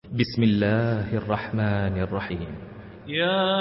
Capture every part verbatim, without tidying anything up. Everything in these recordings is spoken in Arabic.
بسم الله الرحمن الرحيم. يا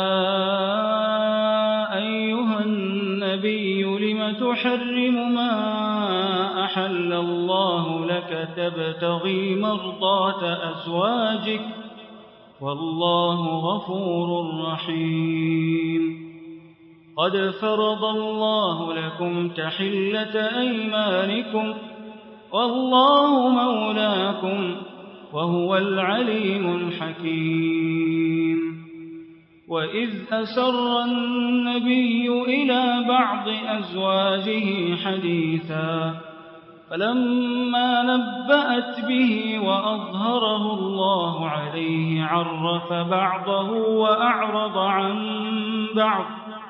أيها النبي لم تحرم ما أحل الله لك تبتغي مرضات أزواجك والله غفور رحيم. قد فرض الله لكم تحلة أيمانكم والله مولاكم وهو العليم الحكيم. وإذ أسر النبي إلى بعض أزواجه حديثا فلما نبأت به وأظهره الله عليه عرف بعضه وأعرض عن بعض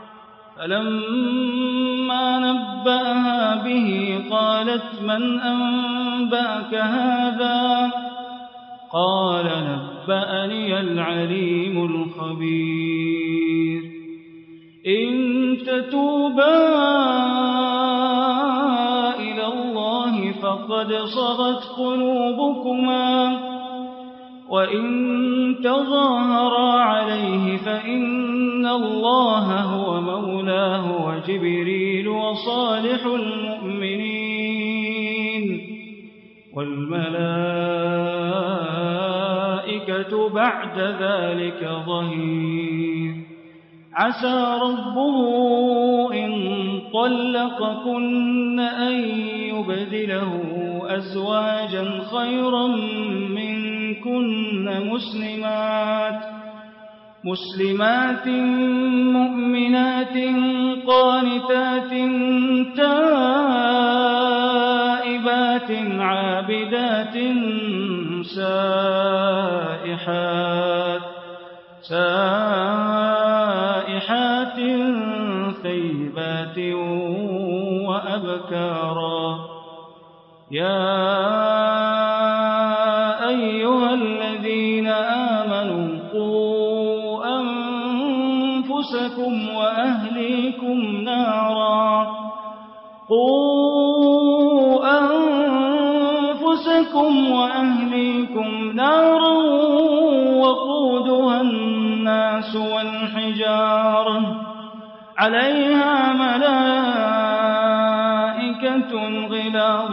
فلما نبأها به قالت من أنبأك هذا؟ قال نبأني العليم الخبير. إن تتوبا إلى الله فقد صغت قلوبكما وإن تظاهرا عليه فإن الله هو مولاه وجبريل وصالح المؤمنين والملائكة بعد ذلك ظهير. عسى ربه إن طلقكن أن يبدله أزواجا خيرا منكن مسلمات مسلمات مؤمنات قانتات تائبات عابدات سائحات سائحات ثيبات وأبكارا. يا أيها الذين آمنوا قوا أنفسكم وأهليكم نارا قوا أنفسكم وأهليكم نارا وقودها الناس والحجارة عليها ملائكة غلاظ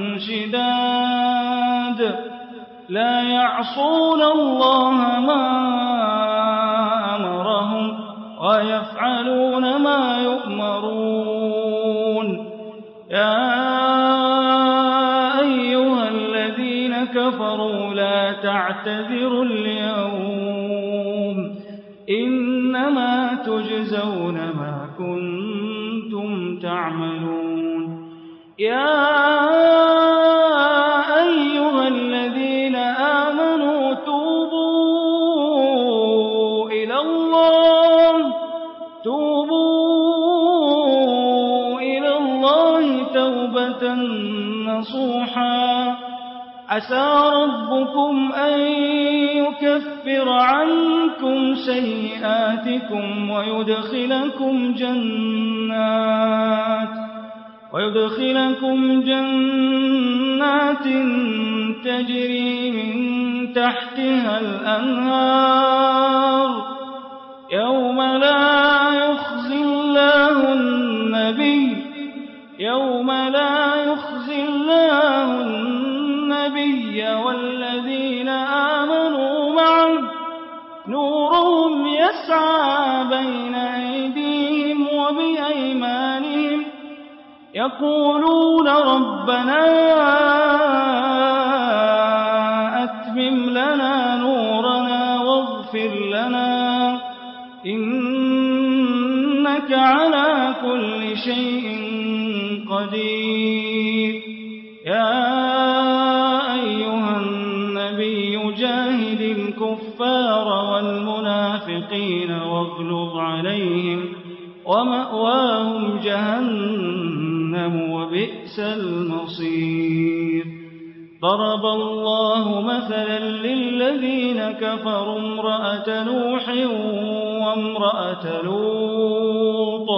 شداد لا يعصون الله ما أمرهم ويفعلون ما يؤمرون. يا أيها الذين كفروا لا تعتذروا اليوم إنما تجزون ما كنتم تعملون. يا أيها الذين آمنوا توبوا إلى الله توبوا إلى الله توبة نصوحا عسى ربكم أن يكفر عنكم سيئاتكم ويدخلكم جنات ويدخلكم جنات تجري من تحتها الأنهار يوم لا يخزي الله النبي يوم لا يخزي الله النبي والذين آمنوا معه نورهم يسعى بين أيديهم وبأيمانهم يقولون ربنا أتمم لنا نورنا واغفر لنا إنك على كل شيء قدير. يا أيها النبي جاهد الكفار والمنافقين واغلظ عليهم ومأواهم جهنم وبئس المصير. ضرب الله مثلا للذين كفروا امرأة نوح وامرأة لوط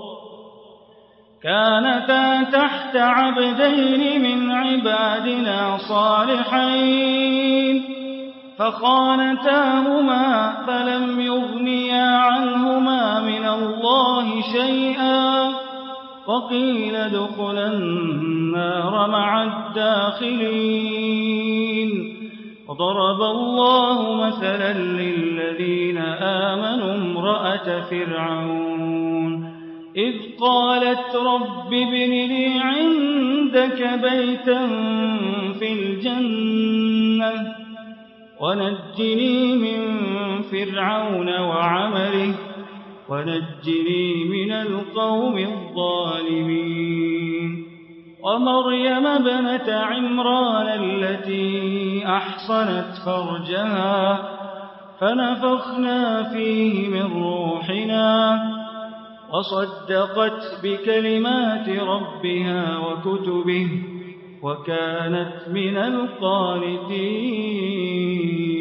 كانتا تحت عبدين من عبادنا صالحين فخانتاهما فلم يغنيا عنهما من الله شيئا وقيل ادخلا النار مع الداخلين. وضرب الله مثلا للذين آمنوا امرأة فرعون إذ قالت رب ابن لي عندك بيتا في الجنة ونجني من فرعون وعمله ونجني من القوم الظالمين. ومريم ابنة عمران التي أحصنت فرجها فنفخنا فيه من روحنا وصدقت بكلمات ربها وكتبه وكانت من القانتين.